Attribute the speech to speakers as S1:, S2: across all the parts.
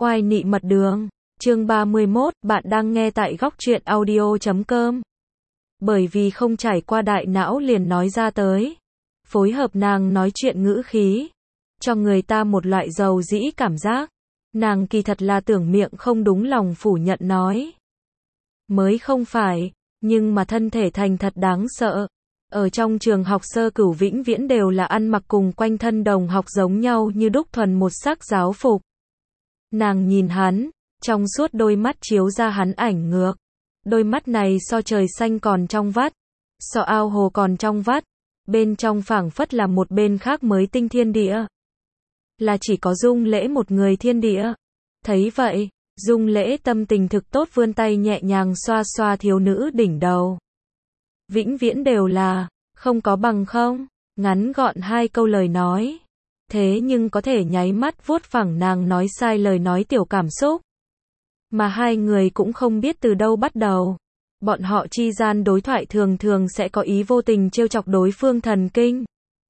S1: Oai nị mật đường, chương 31, bạn đang nghe tại góc truyện audio.com. Bởi vì không trải qua đại não liền nói ra tới. Phối hợp nàng nói chuyện ngữ khí, cho người ta một loại dầu dĩ cảm giác. Nàng kỳ thật là tưởng miệng không đúng lòng phủ nhận nói. Mới không phải, nhưng mà thân thể thành thật đáng sợ. Ở trong trường học Sơ Cửu vĩnh viễn đều là ăn mặc cùng quanh thân đồng học giống nhau như đúc thuần một sắc giáo phục. Nàng nhìn hắn, trong suốt đôi mắt chiếu ra hắn ảnh ngược. Đôi mắt này so trời xanh còn trong vắt, so ao hồ còn trong vắt, bên trong phảng phất là một bên khác mới tinh thiên địa. Là chỉ có Dung Lễ một người thiên địa. Thấy vậy, Dung Lễ tâm tình thực tốt vươn tay nhẹ nhàng xoa xoa thiếu nữ đỉnh đầu. Vĩnh viễn đều là, không có bằng không, ngắn gọn hai câu lời nói. Thế nhưng có thể nháy mắt vuốt phẳng nàng nói sai lời nói tiểu cảm xúc. Mà hai người cũng không biết từ đâu bắt đầu. Bọn họ chi gian đối thoại thường thường sẽ có ý vô tình trêu chọc đối phương thần kinh.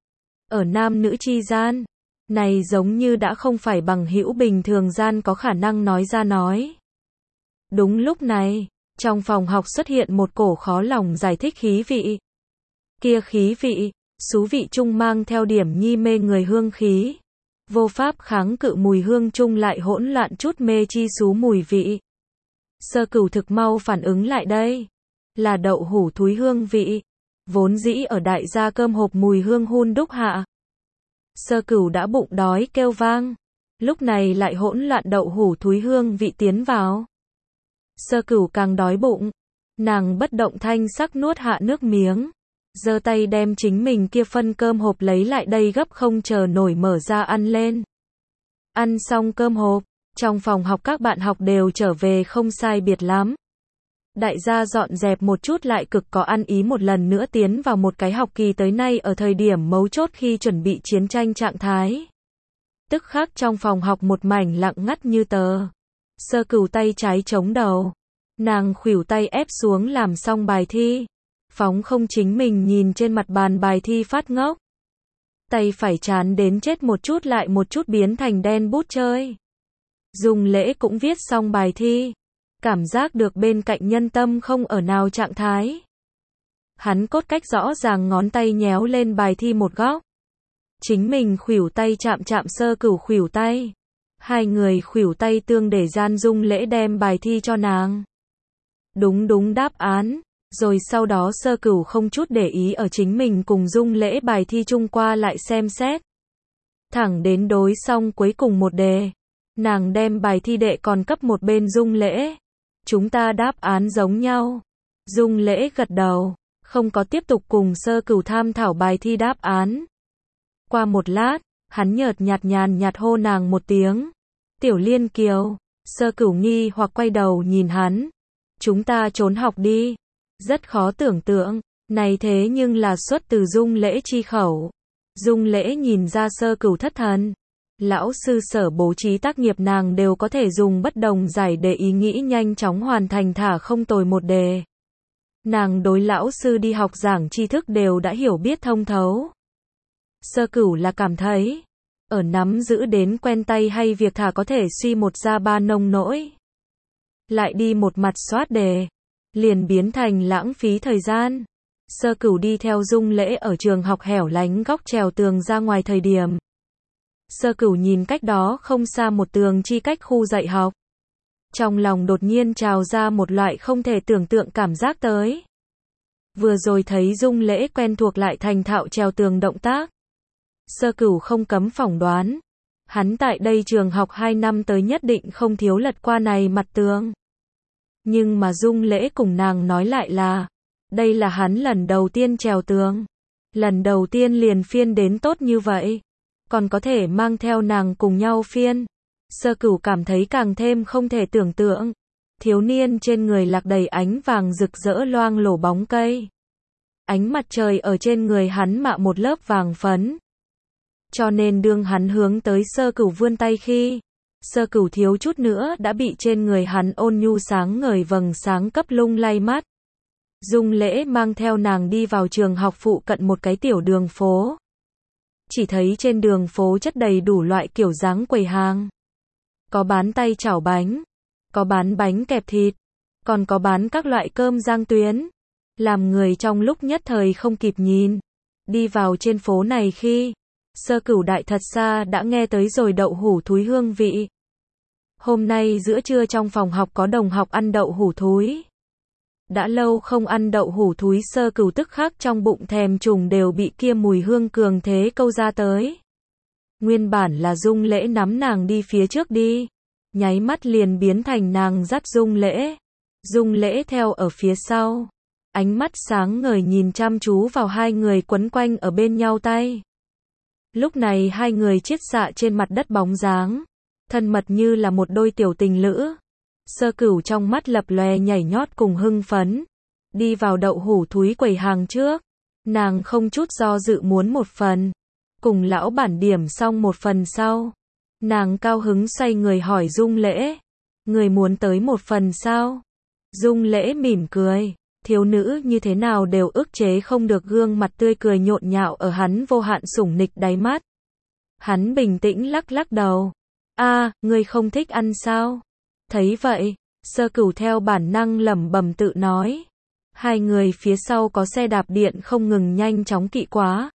S1: Ở nam nữ chi gian, này giống như đã không phải bằng hữu bình thường gian có khả năng nói ra nói. Đúng lúc này, trong phòng học xuất hiện một cổ khó lòng giải thích khí vị. Kia khí vị, xú vị chung mang theo điểm nhi mê người hương khí. Vô pháp kháng cự mùi hương chung lại hỗn loạn chút mê chi xú mùi vị. Sơ Cửu thực mau phản ứng lại đây. Là đậu hủ thúi hương vị. Vốn dĩ ở đại gia cơm hộp mùi hương hun đúc hạ. Sơ Cửu đã bụng đói kêu vang. Lúc này lại hỗn loạn đậu hủ thúi hương vị tiến vào. Sơ Cửu càng đói bụng. Nàng bất động thanh sắc nuốt hạ nước miếng. Giơ tay đem chính mình kia phân cơm hộp lấy lại đây gấp không chờ nổi mở ra ăn lên. Ăn xong cơm hộp, trong phòng học các bạn học đều trở về không sai biệt lắm. Đại gia dọn dẹp một chút lại cực có ăn ý một lần nữa tiến vào một cái học kỳ tới nay ở thời điểm mấu chốt khi chuẩn bị chiến tranh trạng thái. Tức khắc trong phòng học một mảnh lặng ngắt như tờ. Sơ Cửu tay trái chống đầu. Nàng khuỷu tay ép xuống làm xong bài thi. Phóng không chính mình nhìn trên mặt bàn bài thi phát ngốc. Tay phải chán đến chết một chút lại một chút biến thành đen bút chơi. Dung Lễ cũng viết xong bài thi. Cảm giác được bên cạnh nhân tâm không ở nào trạng thái. Hắn cốt cách rõ ràng ngón tay nhéo lên bài thi một góc. Chính mình khuỷu tay chạm chạm Sơ Cửu khuỷu tay. Hai người khuỷu tay tương để gian Dung Lễ đem bài thi cho nàng. Đúng đáp án. Rồi sau đó Sơ Cửu không chút để ý ở chính mình cùng Dung Lễ bài thi chung qua lại xem xét. Thẳng đến đối xong cuối cùng một đề. Nàng đem bài thi đệ còn cấp một bên Dung Lễ. Chúng ta đáp án giống nhau. Dung Lễ gật đầu, không có tiếp tục cùng Sơ Cửu tham thảo bài thi đáp án. Qua một lát, hắn nhợt nhạt nhạt hô nàng một tiếng. Tiểu Liên Kiều. Sơ Cửu nghi hoặc quay đầu nhìn hắn. Chúng ta trốn học đi. Rất khó tưởng tượng, này thế nhưng là xuất từ Dung Lễ chi khẩu. Dung Lễ nhìn ra Sơ Cửu thất thần. Lão sư sở bố trí tác nghiệp nàng đều có thể dùng bất đồng giải để ý nghĩ nhanh chóng hoàn thành thả không tồi một đề. Nàng đối lão sư đi học giảng tri thức đều đã hiểu biết thông thấu. Sơ Cửu là cảm thấy, ở nắm giữ đến quen tay hay việc thả có thể suy một ra ba nông nỗi. Lại đi một mặt soát đề. Liền biến thành lãng phí thời gian. Sơ Cửu đi theo Dung Lễ ở trường học hẻo lánh góc trèo tường ra ngoài thời điểm. Sơ Cửu nhìn cách đó không xa một tường chi cách khu dạy học. Trong lòng đột nhiên trào ra một loại không thể tưởng tượng cảm giác tới. Vừa rồi thấy Dung Lễ quen thuộc lại thành thạo trèo tường động tác. Sơ Cửu không cấm phỏng đoán. Hắn tại đây trường học 2 năm tới nhất định không thiếu lật qua này mặt tường. Nhưng mà Dung Lễ cùng nàng nói lại là, đây là hắn lần đầu tiên trèo tường. Lần đầu tiên liền phiên đến tốt như vậy. Còn có thể mang theo nàng cùng nhau phiên. Sơ Cửu cảm thấy càng thêm không thể tưởng tượng. Thiếu niên trên người lạc đầy ánh vàng rực rỡ loang lổ bóng cây. Ánh mặt trời ở trên người hắn mạ một lớp vàng phấn. Cho nên đương hắn hướng tới Sơ Cửu vươn tay khi, Sơ Cửu thiếu chút nữa đã bị trên người hắn ôn nhu sáng ngời vầng sáng cấp lung lay mắt. Dung Lễ mang theo nàng đi vào trường học phụ cận một cái tiểu đường phố. Chỉ thấy trên đường phố chất đầy đủ loại kiểu dáng quầy hàng. có bán tay chảo bánh, có bán bánh kẹp thịt, còn có bán các loại cơm rang tuyến. Làm người trong lúc nhất thời không kịp nhìn. Đi vào trên phố này khi Sơ Cửu Đại thật xa đã nghe tới rồi đậu hủ thúi hương vị. Hôm nay giữa trưa trong phòng học có đồng học ăn đậu hủ thúi. Đã lâu không ăn đậu hủ thúi, Sơ Cửu tức khắc trong bụng thèm trùng đều bị kia mùi hương cường thế câu ra tới. Nguyên bản là Dung Lễ nắm nàng đi phía trước đi, nháy mắt liền biến thành nàng dắt Dung Lễ. Dung Lễ theo ở phía sau, ánh mắt sáng ngời nhìn chăm chú vào hai người quấn quanh ở bên nhau tay. Lúc này hai người chiết xạ trên mặt đất bóng dáng, thân mật như là một đôi tiểu tình lữ. Sơ Cửu trong mắt lập lòe nhảy nhót cùng hưng phấn, đi vào đậu hủ thúi quầy hàng trước, nàng không chút do dự muốn một phần, cùng lão bản điểm xong một phần sau, nàng cao hứng xoay người hỏi Dung Lễ, người muốn tới một phần sao? Dung Lễ mỉm cười, thiếu nữ như thế nào đều ức chế không được gương mặt tươi cười nhộn nhạo ở hắn vô hạn sủng nịch đáy mắt. Hắn bình tĩnh lắc lắc đầu, ngươi không thích ăn sao? Thấy vậy, Sơ Cửu theo bản năng lẩm bẩm tự nói. Hai người phía sau có xe đạp điện không ngừng nhanh chóng kỵ quá.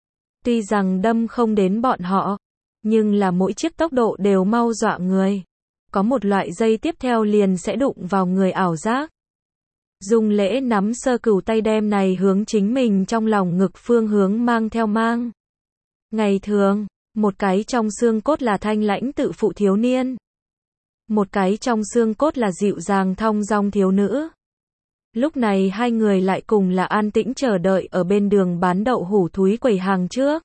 S1: Tuy rằng đâm không đến bọn họ, nhưng là mỗi chiếc tốc độ đều mau dọa người. Có một loại giây tiếp theo liền sẽ đụng vào người ảo giác. Dung Lễ nắm Sơ Cửu tay đem này hướng chính mình trong lòng ngực phương hướng mang theo mang. Ngày thường, một cái trong xương cốt là thanh lãnh tự phụ thiếu niên. Một cái trong xương cốt là dịu dàng thong dong thiếu nữ. Lúc này hai người lại cùng là an tĩnh chờ đợi ở bên đường bán đậu hủ thúi quầy hàng trước.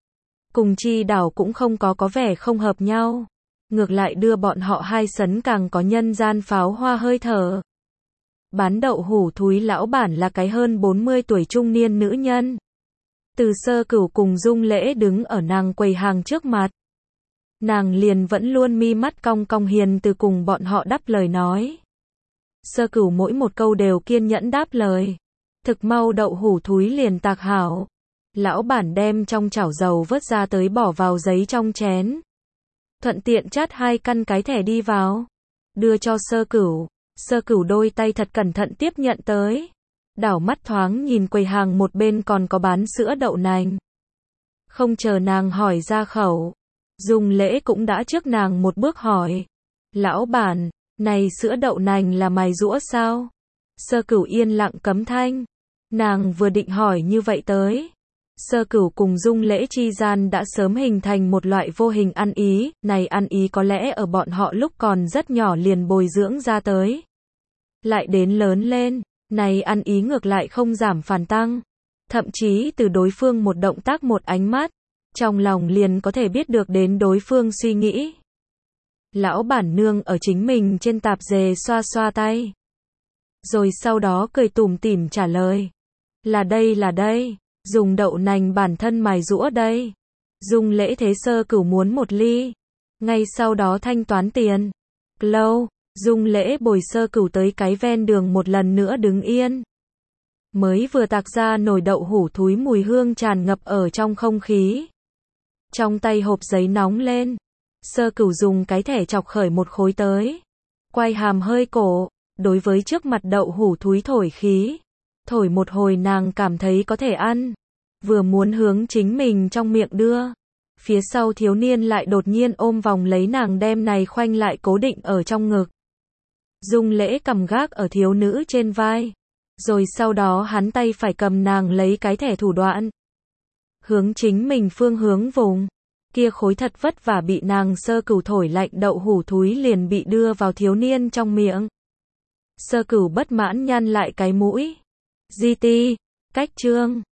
S1: Cùng chi đảo cũng không có vẻ không hợp nhau. Ngược lại đưa bọn họ hai sấn càng có nhân gian pháo hoa hơi thở. Bán đậu hủ thúi lão bản là cái hơn 40 tuổi trung niên nữ nhân. Từ Sơ Cửu cùng Dung Lễ đứng ở nàng quầy hàng trước mặt. Nàng liền vẫn luôn mi mắt cong cong hiền từ cùng bọn họ đáp lời nói. Sơ Cửu mỗi một câu đều kiên nhẫn đáp lời. Thực mau đậu hủ thúi liền tạc hảo. Lão bản đem trong chảo dầu vớt ra tới bỏ vào giấy trong chén. Thuận tiện chát 2 căn cái thẻ đi vào. Đưa cho Sơ Cửu. Sơ Cửu đôi tay thật cẩn thận tiếp nhận tới. Đảo mắt thoáng nhìn quầy hàng một bên còn có bán sữa đậu nành. Không chờ nàng hỏi ra khẩu. Dung Lễ cũng đã trước nàng một bước hỏi. Lão bản, này sữa đậu nành là mài giũa sao? Sơ Cửu yên lặng cấm thanh. Nàng vừa định hỏi như vậy tới. Sơ Cửu cùng Dung Lễ chi gian đã sớm hình thành một loại vô hình ăn ý. Này ăn ý có lẽ ở bọn họ lúc còn rất nhỏ liền bồi dưỡng ra tới. Lại đến lớn lên, này ăn ý ngược lại không giảm phản tăng. Thậm chí từ đối phương một động tác một ánh mắt, trong lòng liền có thể biết được đến đối phương suy nghĩ. Lão bản nương ở chính mình trên tạp dề xoa xoa tay. Rồi sau đó cười tủm tỉm trả lời. Là đây, dùng đậu nành bản thân mài giũa đây. Dung Lễ thế Sơ Cửu muốn một ly. Ngay sau đó thanh toán tiền. Lâu, Dung Lễ bồi Sơ Cửu tới cái ven đường một lần nữa đứng yên. Mới vừa tạc ra nồi đậu hủ thúi mùi hương tràn ngập ở trong không khí. Trong tay hộp giấy nóng lên. Sơ Cửu dùng cái thẻ chọc khởi một khối tới. Quay hàm hơi cổ, đối với trước mặt đậu hủ thúi thổi khí. Thổi một hồi nàng cảm thấy có thể ăn. Vừa muốn hướng chính mình trong miệng đưa. Phía sau thiếu niên lại đột nhiên ôm vòng lấy nàng đem này khoanh lại cố định ở trong ngực. Dung Lễ cầm gác ở thiếu nữ trên vai. Rồi sau đó hắn tay phải cầm nàng lấy cái thẻ thủ đoạn. Hướng chính mình phương hướng vùng. Kia khối thật vất vả bị nàng Sơ Cửu thổi lạnh đậu hủ thúi liền bị đưa vào thiếu niên trong miệng. Sơ Cửu bất mãn nhăn lại cái mũi. GT, cách chương.